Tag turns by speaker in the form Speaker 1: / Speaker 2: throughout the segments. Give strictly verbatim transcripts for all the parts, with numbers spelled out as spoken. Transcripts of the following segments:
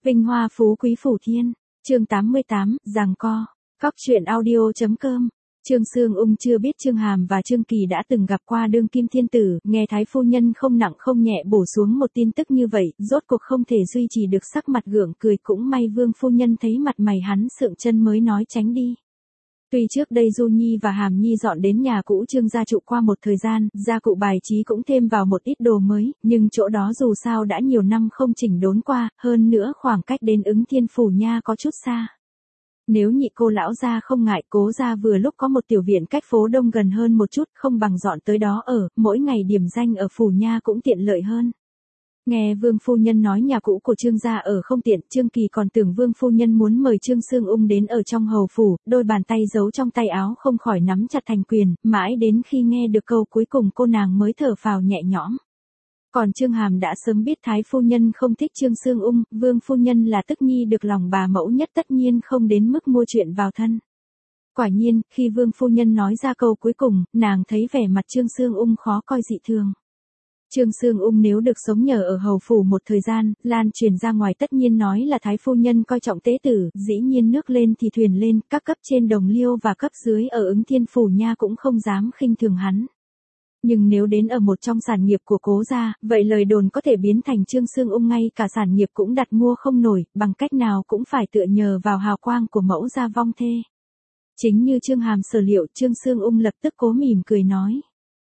Speaker 1: Vinh hoa phú quý phủ thiên, chương tám mươi tám, giằng co. Cóc truyện audio chấm com. Trương Sương Ung chưa biết Trương Hàm và Trương Kỳ đã từng gặp qua đương kim thiên tử, nghe thái phu nhân không nặng không nhẹ bổ xuống một tin tức như vậy, rốt cuộc không thể duy trì được sắc mặt gượng cười, cũng may Vương phu nhân thấy mặt mày hắn sượng chân mới nói tránh đi. Tuy trước đây Du Nhi và Hàm Nhi dọn đến nhà cũ Trương gia trụ qua một thời gian, gia cụ bài trí cũng thêm vào một ít đồ mới, nhưng chỗ đó dù sao đã nhiều năm không chỉnh đốn qua, hơn nữa khoảng cách đến Ứng Thiên phủ nha có chút xa. Nếu nhị cô lão gia không ngại, Cố gia vừa lúc có một tiểu viện cách phố đông gần hơn một chút, không bằng dọn tới đó ở, mỗi ngày điểm danh ở phủ nha cũng tiện lợi hơn. Nghe Vương phu nhân nói nhà cũ của Trương gia ở không tiện, Trương Kỳ còn tưởng Vương phu nhân muốn mời Trương Sương Ung đến ở trong hầu phủ, đôi bàn tay giấu trong tay áo không khỏi nắm chặt thành quyền, mãi đến khi nghe được câu cuối cùng cô nàng mới thở phào nhẹ nhõm. Còn Trương Hàm đã sớm biết thái phu nhân không thích Trương Sương Ung, Vương phu nhân là tức nhi được lòng bà mẫu nhất tất nhiên không đến mức mua chuyện vào thân. Quả nhiên, khi Vương phu nhân nói ra câu cuối cùng, nàng thấy vẻ mặt Trương Sương Ung khó coi dị thường. Trương Sương Ung nếu được sống nhờ ở hầu phủ một thời gian, lan truyền ra ngoài tất nhiên nói là thái phu nhân coi trọng tế tử, dĩ nhiên nước lên thì thuyền lên, các cấp trên đồng liêu và cấp dưới ở Ứng Thiên phủ nha cũng không dám khinh thường hắn. Nhưng nếu đến ở một trong sản nghiệp của Cố gia, vậy lời đồn có thể biến thành Trương Sương Ung ngay cả sản nghiệp cũng đặt mua không nổi, bằng cách nào cũng phải tựa nhờ vào hào quang của mẫu gia vong thê. Chính như Trương Hàm sở liệu, Trương Sương Ung lập tức cố mỉm cười nói.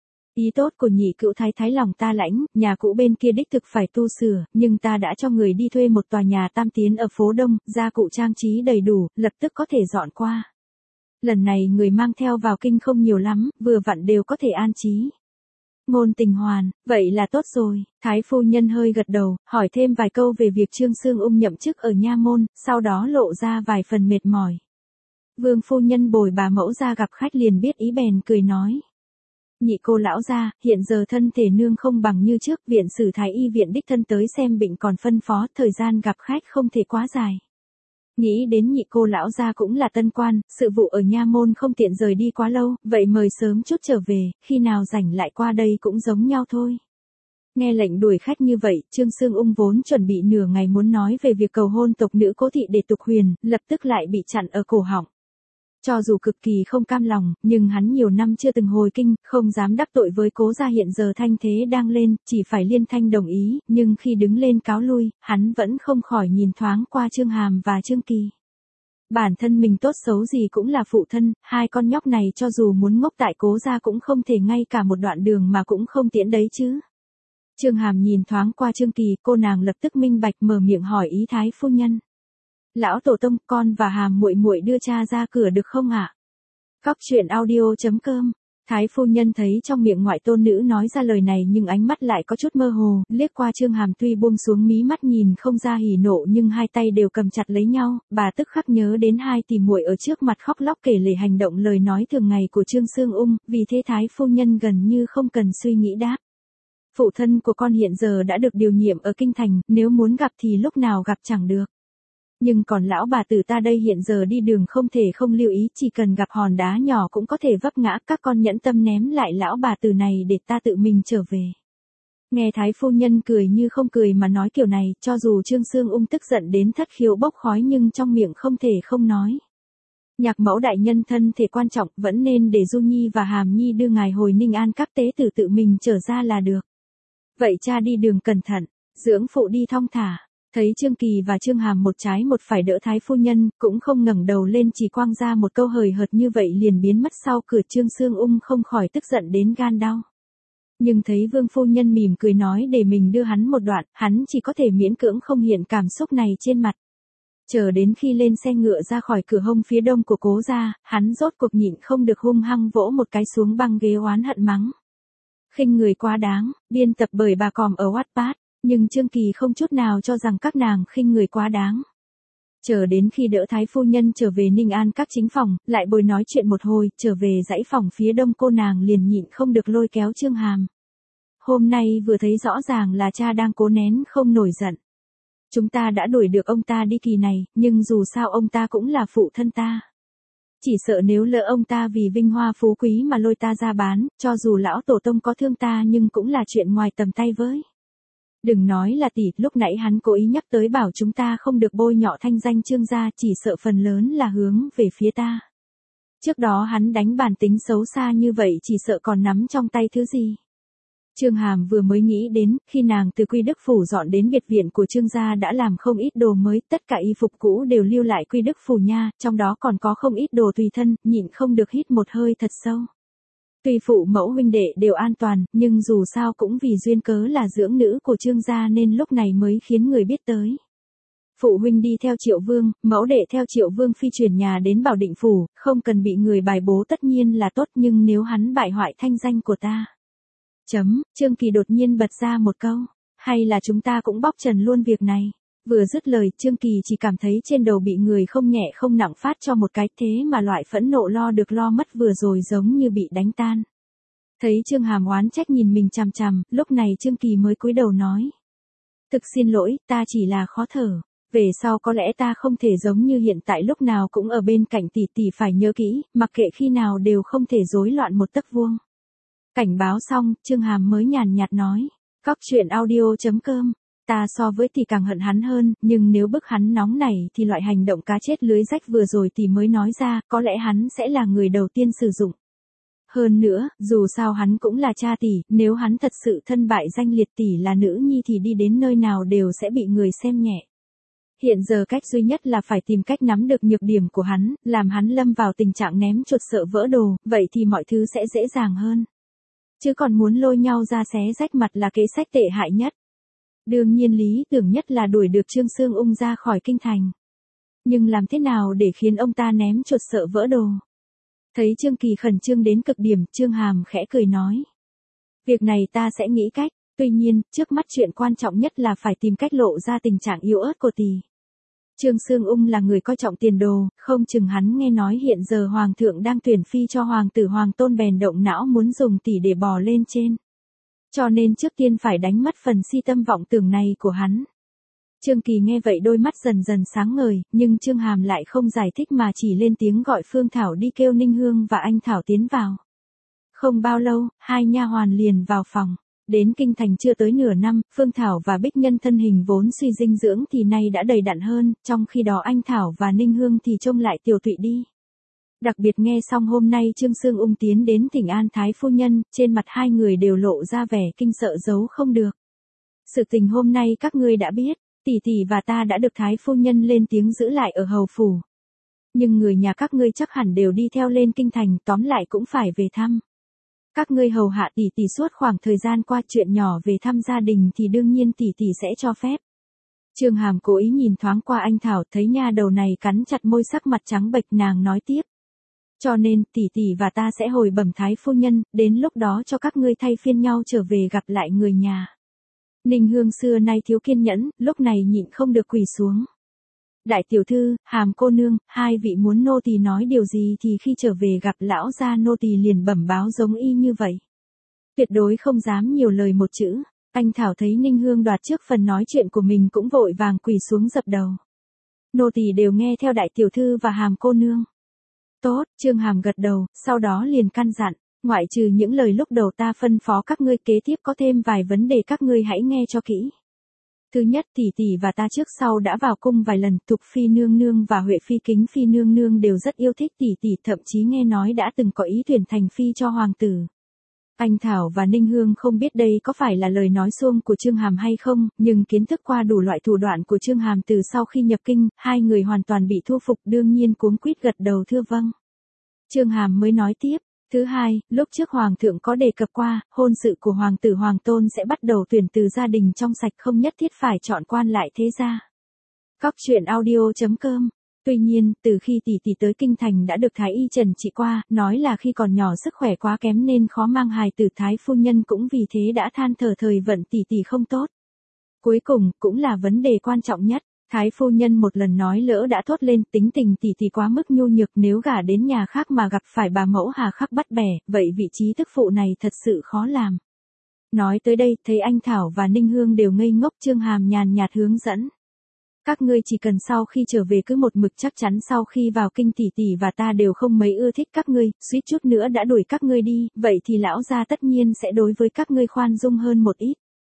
Speaker 1: Ý tốt của nhị cữu thái thái lòng ta lãnh, nhà cũ bên kia đích thực phải tu sửa, nhưng ta đã cho người đi thuê một tòa nhà tam tiến ở phố Đông, gia cụ trang trí đầy đủ, lập tức có thể dọn qua. Lần này người mang theo vào kinh không nhiều lắm, vừa vặn đều có thể an trí. Ngôn tình hoàn, vậy là tốt rồi, thái phu nhân hơi gật đầu, hỏi thêm vài câu về việc Trương Sương Ung nhậm chức ở nha môn, sau đó lộ ra vài phần mệt mỏi. Vương phu nhân bồi bà mẫu ra gặp khách liền biết ý bèn cười nói. Nhị cô lão gia, hiện giờ thân thể nương không bằng như trước, viện sử thái y viện đích thân tới xem bệnh còn phân phó, thời gian gặp khách không thể quá dài. Nghĩ đến nhị cô lão gia cũng là tân quan, sự vụ ở nha môn không tiện rời đi quá lâu, vậy mời sớm chút trở về, khi nào rảnh lại qua đây cũng giống nhau thôi. Nghe lệnh đuổi khách như vậy, Trương Sương Ung vốn chuẩn bị nửa ngày muốn nói về việc cầu hôn tộc nữ Cố thị để tục huyền, lập tức lại bị chặn ở cổ họng. Cho dù cực kỳ không cam lòng, nhưng hắn nhiều năm chưa từng hồi kinh, không dám đắc tội với Cố gia hiện giờ thanh thế đang lên, chỉ phải liên thanh đồng ý, nhưng khi đứng lên cáo lui, hắn vẫn không khỏi nhìn thoáng qua Trương Hàm và Trương Kỳ. Bản thân mình tốt xấu gì cũng là phụ thân, hai con nhóc này cho dù muốn ngốc tại Cố gia cũng không thể ngay cả một đoạn đường mà cũng không tiễn đấy chứ. Trương Hàm nhìn thoáng qua Trương Kỳ, cô nàng lập tức minh bạch mở miệng hỏi ý thái phu nhân. Lão tổ tông, con và Hàm muội muội đưa cha ra cửa được không ạ? Cóc truyện audio chấm com. Thái phu nhân thấy trong miệng ngoại tôn nữ nói ra lời này nhưng ánh mắt lại có chút mơ hồ, liếc qua Trương Hàm tuy buông xuống mí mắt nhìn không ra hỉ nộ nhưng hai tay đều cầm chặt lấy nhau, bà tức khắc nhớ đến hai tỷ muội ở trước mặt khóc lóc kể lể hành động lời nói thường ngày của Trương Sương Ung, vì thế thái phu nhân gần như không cần suy nghĩ đáp. Phụ thân của con hiện giờ đã được điều nhiệm ở kinh thành, nếu muốn gặp thì lúc nào gặp chẳng được. Nhưng còn lão bà tử ta đây hiện giờ đi đường không thể không lưu ý, chỉ cần gặp hòn đá nhỏ cũng có thể vấp ngã, các con nhẫn tâm ném lại lão bà tử này để ta tự mình trở về. Nghe thái phu nhân cười như không cười mà nói kiểu này, cho dù Trương Sương Ung tức giận đến thất khiếu bốc khói nhưng trong miệng không thể không nói. Nhạc mẫu đại nhân thân thể quan trọng, vẫn nên để Du Nhi và Hàm Nhi đưa ngài hồi Ninh An các tế tử tự mình trở ra là được. Vậy cha đi đường cẩn thận, dưỡng phụ đi thong thả. Thấy Trương Kỳ và Trương Hàm một trái một phải đỡ thái phu nhân, cũng không ngẩng đầu lên chỉ quang ra một câu hời hợt như vậy liền biến mất sau cửa. Trương Sương Ung không khỏi tức giận đến gan đau. Nhưng thấy Vương phu nhân mỉm cười nói để mình đưa hắn một đoạn, hắn chỉ có thể miễn cưỡng không hiện cảm xúc này trên mặt. Chờ đến khi lên xe ngựa ra khỏi cửa hông phía đông của Cố gia, hắn rốt cuộc nhịn không được hung hăng vỗ một cái xuống băng ghế oán hận mắng. Khinh người quá đáng, biên tập bởi bà Còm ở Wattpad. Nhưng Trương Kỳ không chút nào cho rằng các nàng khinh người quá đáng. Chờ đến khi đỡ thái phu nhân trở về Ninh An các chính phòng, lại bồi nói chuyện một hồi, trở về dãy phòng phía đông cô nàng liền nhịn không được lôi kéo Trương Hàm. Hôm nay vừa thấy rõ ràng là cha đang cố nén không nổi giận. Chúng ta đã đuổi được ông ta đi kỳ này, nhưng dù sao ông ta cũng là phụ thân ta. Chỉ sợ nếu lỡ ông ta vì vinh hoa phú quý mà lôi ta ra bán, cho dù lão tổ tông có thương ta nhưng cũng là chuyện ngoài tầm tay với. Đừng nói là tỷ, lúc nãy hắn cố ý nhắc tới bảo chúng ta không được bôi nhọ thanh danh Trương gia, chỉ sợ phần lớn là hướng về phía ta. Trước đó hắn đánh bản tính xấu xa như vậy chỉ sợ còn nắm trong tay thứ gì. Trương Hàm vừa mới nghĩ đến, khi nàng từ Quy Đức Phủ dọn đến biệt viện của Trương gia đã làm không ít đồ mới, tất cả y phục cũ đều lưu lại Quy Đức Phủ nha, trong đó còn có không ít đồ tùy thân, nhịn không được hít một hơi thật sâu. Tuy phụ mẫu huynh đệ đều an toàn, nhưng dù sao cũng vì duyên cớ là dưỡng nữ của Trương gia nên lúc này mới khiến người biết tới. Phụ huynh đi theo Triệu Vương, mẫu đệ theo Triệu Vương phi chuyển nhà đến Bảo Định Phủ, không cần bị người bài bố tất nhiên là tốt, nhưng nếu hắn bại hoại thanh danh của ta. Chấm, Trương Kỳ đột nhiên bật ra một câu, hay là chúng ta cũng bóc trần luôn việc này. Vừa dứt lời, Trương Kỳ chỉ cảm thấy trên đầu bị người không nhẹ không nặng phát cho một cái, thế mà loại phẫn nộ lo được lo mất vừa rồi giống như bị đánh tan. Thấy Trương Hàm oán trách nhìn mình chằm chằm, lúc này Trương Kỳ mới cúi đầu nói. Thực xin lỗi, ta chỉ là khó thở. Về sau có lẽ ta không thể giống như hiện tại lúc nào cũng ở bên cạnh tỷ tỷ, phải nhớ kỹ, mặc kệ khi nào đều không thể rối loạn một tấc vuông. Cảnh báo xong, Trương Hàm mới nhàn nhạt nói. Cóc truyện audio chấm com. Ta so với tỷ càng hận hắn hơn, nhưng nếu bức hắn nóng nảy thì loại hành động cá chết lưới rách vừa rồi tỷ mới nói ra, có lẽ hắn sẽ là người đầu tiên sử dụng. Hơn nữa, dù sao hắn cũng là cha tỷ, nếu hắn thật sự thân bại danh liệt tỷ là nữ nhi thì đi đến nơi nào đều sẽ bị người xem nhẹ. Hiện giờ cách duy nhất là phải tìm cách nắm được nhược điểm của hắn, làm hắn lâm vào tình trạng ném chuột sợ vỡ đồ, vậy thì mọi thứ sẽ dễ dàng hơn. Chứ còn muốn lôi nhau ra xé rách mặt là kế sách tệ hại nhất. Đương nhiên lý tưởng nhất là đuổi được Trương Sương Ung ra khỏi kinh thành. Nhưng làm thế nào để khiến ông ta ném chuột sợ vỡ đồ? Thấy Trương Kỳ khẩn trương đến cực điểm, Trương Hàm khẽ cười nói. Việc này ta sẽ nghĩ cách, tuy nhiên, trước mắt chuyện quan trọng nhất là phải tìm cách lộ ra tình trạng yếu ớt của tỷ. Trương Sương Ung là người coi trọng tiền đồ, không chừng hắn nghe nói hiện giờ Hoàng thượng đang tuyển phi cho Hoàng tử Hoàng Tôn bèn động não muốn dùng tỷ để bò lên trên. Cho nên trước tiên phải đánh mất phần si tâm vọng tưởng này của hắn. Trương Kỳ nghe vậy đôi mắt dần dần sáng ngời, nhưng Trương Hàm lại không giải thích mà chỉ lên tiếng gọi Phương Thảo đi kêu Ninh Hương và anh Thảo tiến vào. Không bao lâu, hai nha hoàn liền vào phòng. Đến kinh thành chưa tới nửa năm, Phương Thảo và Bích Nhân thân hình vốn suy dinh dưỡng thì nay đã đầy đặn hơn, trong khi đó anh Thảo và Ninh Hương thì trông lại tiều tụy đi. Đặc biệt nghe xong hôm nay Trương Sương Ung tiến đến thỉnh an Thái phu nhân, trên mặt hai người đều lộ ra vẻ kinh sợ giấu không được. Sự tình hôm nay các ngươi đã biết, tỷ tỷ và ta đã được Thái phu nhân lên tiếng giữ lại ở hầu phủ. Nhưng người nhà các ngươi chắc hẳn đều đi theo lên kinh thành, tóm lại cũng phải về thăm. Các ngươi hầu hạ tỷ tỷ suốt khoảng thời gian qua, chuyện nhỏ về thăm gia đình thì đương nhiên tỷ tỷ sẽ cho phép. Trương Hàm cố ý nhìn thoáng qua anh Thảo, thấy nha đầu này cắn chặt môi, sắc mặt trắng bệch, nàng nói tiếp. Cho nên, tỷ tỷ và ta sẽ hồi bẩm Thái phu nhân, đến lúc đó cho các ngươi thay phiên nhau trở về gặp lại người nhà. Ninh Hương xưa nay thiếu kiên nhẫn, lúc này nhịn không được quỳ xuống. Đại tiểu thư, Hàm cô nương, hai vị muốn nô tỳ nói điều gì thì khi trở về gặp lão gia nô tỳ liền bẩm báo giống y như vậy. Tuyệt đối không dám nhiều lời một chữ. Anh Thảo thấy Ninh Hương đoạt trước phần nói chuyện của mình cũng vội vàng quỳ xuống dập đầu. Nô tỳ đều nghe theo đại tiểu thư và Hàm cô nương. Tốt, Trương Hàm gật đầu, sau đó liền căn dặn, ngoại trừ những lời lúc đầu ta phân phó các ngươi, kế tiếp có thêm vài vấn đề các ngươi hãy nghe cho kỹ. Thứ nhất, tỷ tỷ và ta trước sau đã vào cung vài lần, Thục phi nương nương và Huệ phi Kính phi nương nương đều rất yêu thích tỷ tỷ, thậm chí nghe nói đã từng có ý tuyển thành phi cho hoàng tử. Anh Thảo và Ninh Hương không biết đây có phải là lời nói suông của Trương Hàm hay không, nhưng kiến thức qua đủ loại thủ đoạn của Trương Hàm từ sau khi nhập kinh, hai người hoàn toàn bị thu phục, đương nhiên cuống quýt gật đầu thưa vâng. Trương Hàm mới nói tiếp. Thứ hai, lúc trước Hoàng thượng có đề cập qua, hôn sự của Hoàng tử Hoàng Tôn sẽ bắt đầu tuyển từ gia đình trong sạch, không nhất thiết phải chọn quan lại thế gia. Cóc truyện audio chấm com. Tuy nhiên, từ khi tỷ tỷ tới kinh thành đã được Thái y trần trị qua, nói là khi còn nhỏ sức khỏe quá kém nên khó mang hài tử, Thái phu nhân cũng vì thế đã than thở thời vận tỷ tỷ không tốt. Cuối cùng, cũng là vấn đề quan trọng nhất. Thái phu nhân một lần nói lỡ đã thốt lên, tính tình tỷ tỷ quá mức nhu nhược, nếu gả đến nhà khác mà gặp phải bà mẫu hà khắc bắt bẻ, vậy vị trí tức phụ này thật sự khó làm. Nói tới đây, thấy anh Thảo và Ninh Hương đều ngây ngốc, Trương Hàm nhàn nhạt hướng dẫn. Các ngươi chỉ cần sau khi trở về cứ một mực chắc chắn sau khi vào kinh tỷ tỷ và ta đều không mấy ưa thích các ngươi, suýt chút nữa đã đuổi các ngươi đi, vậy thì lão gia tất nhiên sẽ đối với các ngươi khoan dung hơn một ít.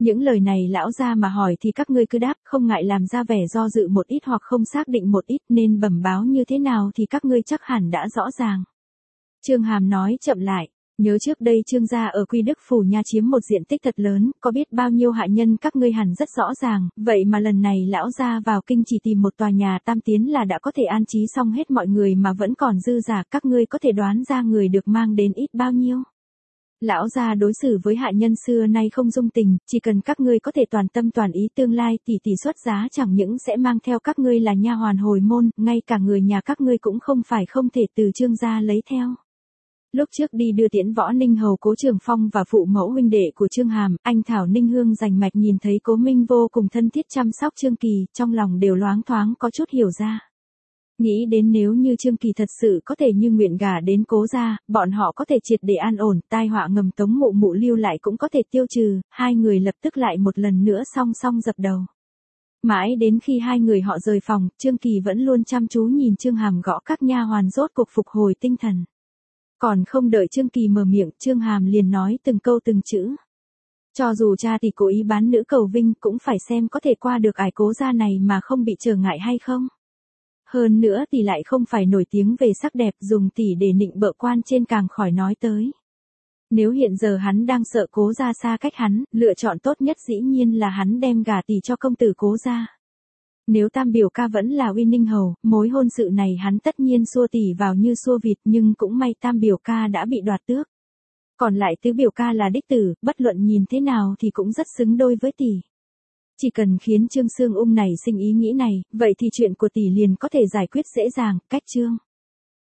Speaker 1: Những lời này lão gia mà hỏi thì các ngươi cứ đáp, không ngại làm ra vẻ do dự một ít hoặc không xác định một ít, nên bẩm báo như thế nào thì các ngươi chắc hẳn đã rõ ràng. Trương Hàm nói chậm lại, nhớ trước đây Trương gia ở Quy Đức phủ nha chiếm một diện tích thật lớn, có biết bao nhiêu hạ nhân các ngươi hẳn rất rõ ràng, vậy mà lần này lão gia vào kinh chỉ tìm một tòa nhà tam tiến là đã có thể an trí xong hết mọi người mà vẫn còn dư giả, các ngươi có thể đoán ra người được mang đến ít bao nhiêu. Lão gia đối xử với hạ nhân xưa nay không dung tình, chỉ cần các ngươi có thể toàn tâm toàn ý tương lai tỷ tỷ xuất giá chẳng những sẽ mang theo các ngươi là nha hoàn hồi môn, ngay cả người nhà các ngươi cũng không phải không thể từ Trương gia lấy theo. Lúc trước đi đưa tiễn Võ Ninh hầu Cố Trường Phong và phụ mẫu huynh đệ của Trương Hàm, anh Thảo Ninh Hương rành mạch nhìn thấy Cố Minh vô cùng thân thiết chăm sóc Trương Kỳ, trong lòng đều loáng thoáng có chút hiểu ra. Nghĩ đến nếu như Trương Kỳ thật sự có thể như nguyện gả đến Cố gia, bọn họ có thể triệt để an ổn, tai họa ngầm Tống Mụ Mụ lưu lại cũng có thể tiêu trừ, hai người lập tức lại một lần nữa song song dập đầu. Mãi đến khi hai người họ rời phòng, Trương Kỳ vẫn luôn chăm chú nhìn Trương Hàm gõ các nha hoàn rốt cuộc phục hồi tinh thần. Còn không đợi Trương Kỳ mở miệng, Trương Hàm liền nói từng câu từng chữ. Cho dù cha thì cố ý bán nữ cầu vinh cũng phải xem có thể qua được ải Cố gia này mà không bị trở ngại hay không. Hơn nữa thì lại không phải nổi tiếng về sắc đẹp, dùng tỷ để nịnh bợ quan trên càng khỏi nói tới. Nếu hiện giờ hắn đang sợ Cố gia xa cách hắn, lựa chọn tốt nhất dĩ nhiên là hắn đem gả tỷ cho công tử Cố gia. Nếu tam biểu ca vẫn là Uy Ninh hầu, mối hôn sự này hắn tất nhiên xua tỷ vào như xua vịt, nhưng cũng may tam biểu ca đã bị đoạt tước. Còn lại tứ biểu ca là đích tử, bất luận nhìn thế nào thì cũng rất xứng đôi với tỷ. Chỉ cần khiến Trương Sương Ung này sinh ý nghĩ này, vậy thì chuyện của tỷ liền có thể giải quyết dễ dàng, cách Trương